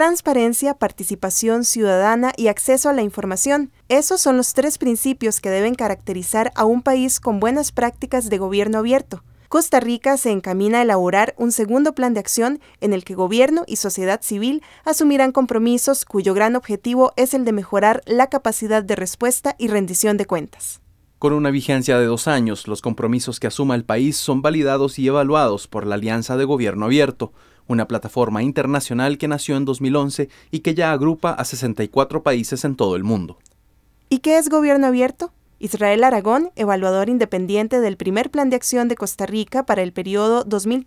transparencia, participación ciudadana y acceso a la información. Esos son los 3 principios que deben caracterizar a un país con buenas prácticas de gobierno abierto. Costa Rica se encamina a elaborar un segundo plan de acción en el que gobierno y sociedad civil asumirán compromisos cuyo gran objetivo es el de mejorar la capacidad de respuesta y rendición de cuentas. Con una vigencia de 2 años, los compromisos que asuma el país son validados y evaluados por la Alianza de Gobierno Abierto, una plataforma internacional que nació en 2011 y que ya agrupa a 64 países en todo el mundo. ¿Y qué es gobierno abierto? Israel Aragón, evaluador independiente del primer Plan de Acción de Costa Rica para el periodo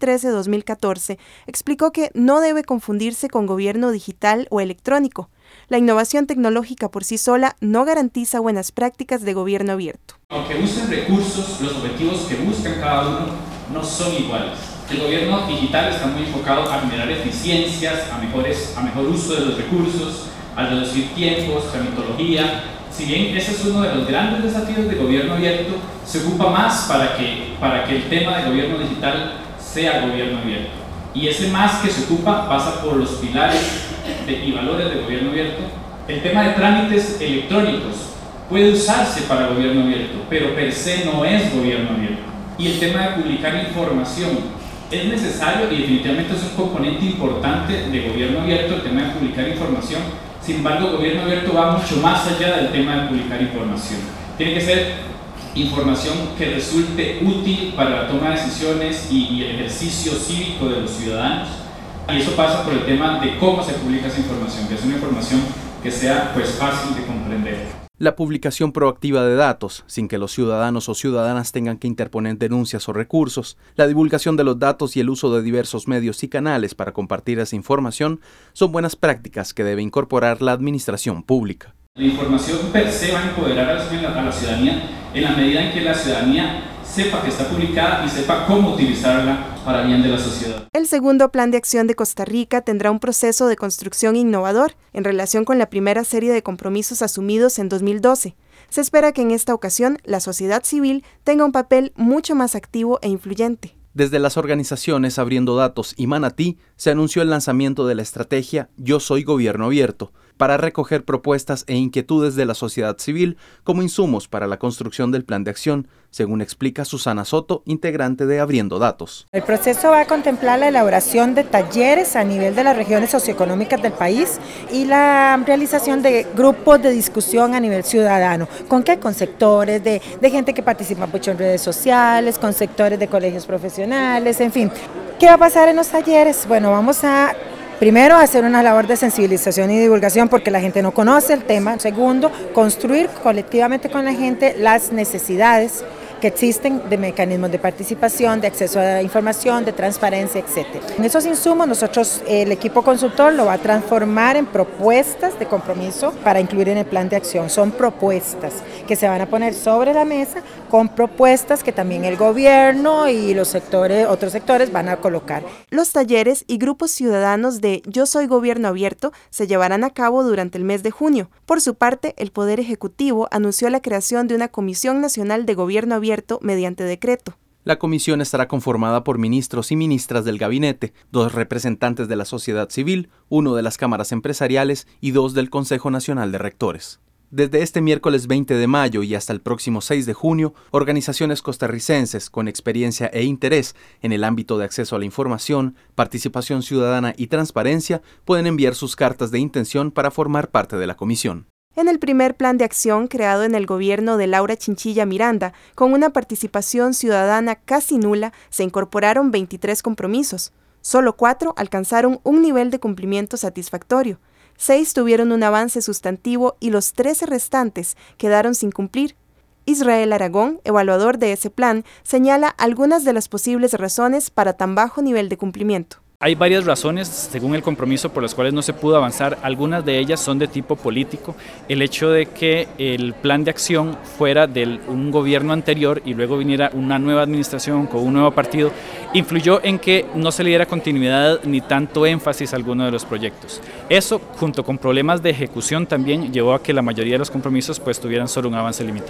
2013-2014, explicó que no debe confundirse con gobierno digital o electrónico. La innovación tecnológica por sí sola no garantiza buenas prácticas de gobierno abierto. Aunque usen recursos, los objetivos que buscan cada uno no son iguales. El gobierno digital está muy enfocado a generar eficiencias, a mejor uso de los recursos, a reducir tiempos, tramitología. Si bien ese es uno de los grandes desafíos de gobierno abierto, se ocupa más para que el tema de gobierno digital sea gobierno abierto. Y ese más que se ocupa pasa por los pilares y valores de gobierno abierto. El tema de trámites electrónicos puede usarse para gobierno abierto, pero per se no es gobierno abierto. Y el tema de publicar información es necesario y definitivamente es un componente importante de gobierno abierto, el tema de publicar información. Sin embargo, el gobierno abierto va mucho más allá del tema de publicar información. Tiene que ser información que resulte útil para la toma de decisiones y el ejercicio cívico de los ciudadanos. Y eso pasa por el tema de cómo se publica esa información, que es una información que sea fácil de comprender. La publicación proactiva de datos, sin que los ciudadanos o ciudadanas tengan que interponer denuncias o recursos, la divulgación de los datos y el uso de diversos medios y canales para compartir esa información son buenas prácticas que debe incorporar la administración pública. La información per se va a empoderar a la ciudadanía en la medida en que la ciudadanía sepa que está publicada y sepa cómo utilizarla para bien de la sociedad. El segundo Plan de Acción de Costa Rica tendrá un proceso de construcción innovador en relación con la primera serie de compromisos asumidos en 2012. Se espera que en esta ocasión la sociedad civil tenga un papel mucho más activo e influyente. Desde las organizaciones Abriendo Datos y Manatí se anunció el lanzamiento de la estrategia Yo Soy Gobierno Abierto, para recoger propuestas e inquietudes de la sociedad civil como insumos para la construcción del plan de acción, según explica Susana Soto, integrante de Abriendo Datos. El proceso va a contemplar la elaboración de talleres a nivel de las regiones socioeconómicas del país y la realización de grupos de discusión a nivel ciudadano. ¿Con qué? Con sectores de gente que participa mucho en redes sociales, con sectores de colegios profesionales, en fin. ¿Qué va a pasar en los talleres? Bueno, vamos a primero, hacer una labor de sensibilización y divulgación porque la gente no conoce el tema. Segundo, construir colectivamente con la gente las necesidades que existen de mecanismos de participación, de acceso a la información, de transparencia, etc. En esos insumos nosotros, el equipo consultor lo va a transformar en propuestas de compromiso para incluir en el plan de acción. Son propuestas que se van a poner sobre la mesa con propuestas que también el gobierno y los sectores, otros sectores van a colocar. Los talleres y grupos ciudadanos de Yo Soy Gobierno Abierto se llevarán a cabo durante el mes de junio. Por su parte, el Poder Ejecutivo anunció la creación de una Comisión Nacional de Gobierno Abierto mediante decreto. La comisión estará conformada por ministros y ministras del gabinete, 2 representantes de la sociedad civil, 1 de las cámaras empresariales y 2 del Consejo Nacional de Rectores. Desde este miércoles 20 de mayo y hasta el próximo 6 de junio, organizaciones costarricenses con experiencia e interés en el ámbito de acceso a la información, participación ciudadana y transparencia pueden enviar sus cartas de intención para formar parte de la comisión. En el primer plan de acción creado en el gobierno de Laura Chinchilla Miranda, con una participación ciudadana casi nula, se incorporaron 23 compromisos. Solo 4 alcanzaron un nivel de cumplimiento satisfactorio. 6 tuvieron un avance sustantivo y los 13 restantes quedaron sin cumplir. Israel Aragón, evaluador de ese plan, señala algunas de las posibles razones para tan bajo nivel de cumplimiento. Hay varias razones, según el compromiso, por las cuales no se pudo avanzar. Algunas de ellas son de tipo político. El hecho de que el plan de acción fuera de un gobierno anterior y luego viniera una nueva administración con un nuevo partido, influyó en que no se le diera continuidad ni tanto énfasis a alguno de los proyectos. Eso, junto con problemas de ejecución, también llevó a que la mayoría de los compromisos tuvieran solo un avance limitado.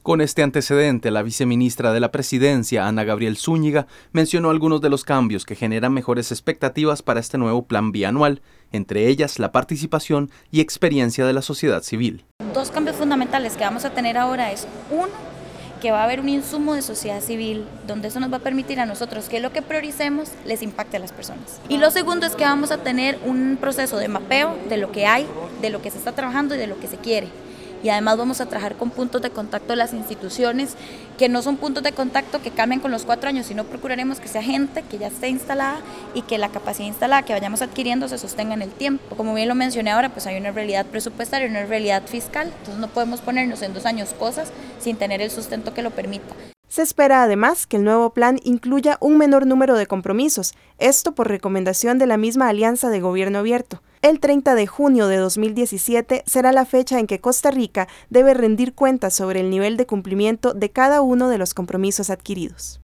Con este antecedente, la viceministra de la Presidencia, Ana Gabriel Zúñiga, mencionó algunos de los cambios que generan mejores expectativas para este nuevo plan bianual, entre ellas la participación y experiencia de la sociedad civil. Dos cambios fundamentales que vamos a tener ahora es, uno, que va a haber un insumo de sociedad civil, donde eso nos va a permitir a nosotros que lo que prioricemos les impacte a las personas. Y lo segundo es que vamos a tener un proceso de mapeo de lo que hay, de lo que se está trabajando y de lo que se quiere. Y además vamos a trabajar con puntos de contacto de las instituciones, que no son puntos de contacto que cambien con los 4 años, sino procuraremos que sea gente que ya esté instalada y que la capacidad instalada que vayamos adquiriendo se sostenga en el tiempo. Como bien lo mencioné ahora, pues hay una realidad presupuestaria y una realidad fiscal, entonces no podemos ponernos en 2 años cosas sin tener el sustento que lo permita. Se espera además que el nuevo plan incluya un menor número de compromisos, esto por recomendación de la misma Alianza de Gobierno Abierto. El 30 de junio de 2017 será la fecha en que Costa Rica debe rendir cuentas sobre el nivel de cumplimiento de cada uno de los compromisos adquiridos.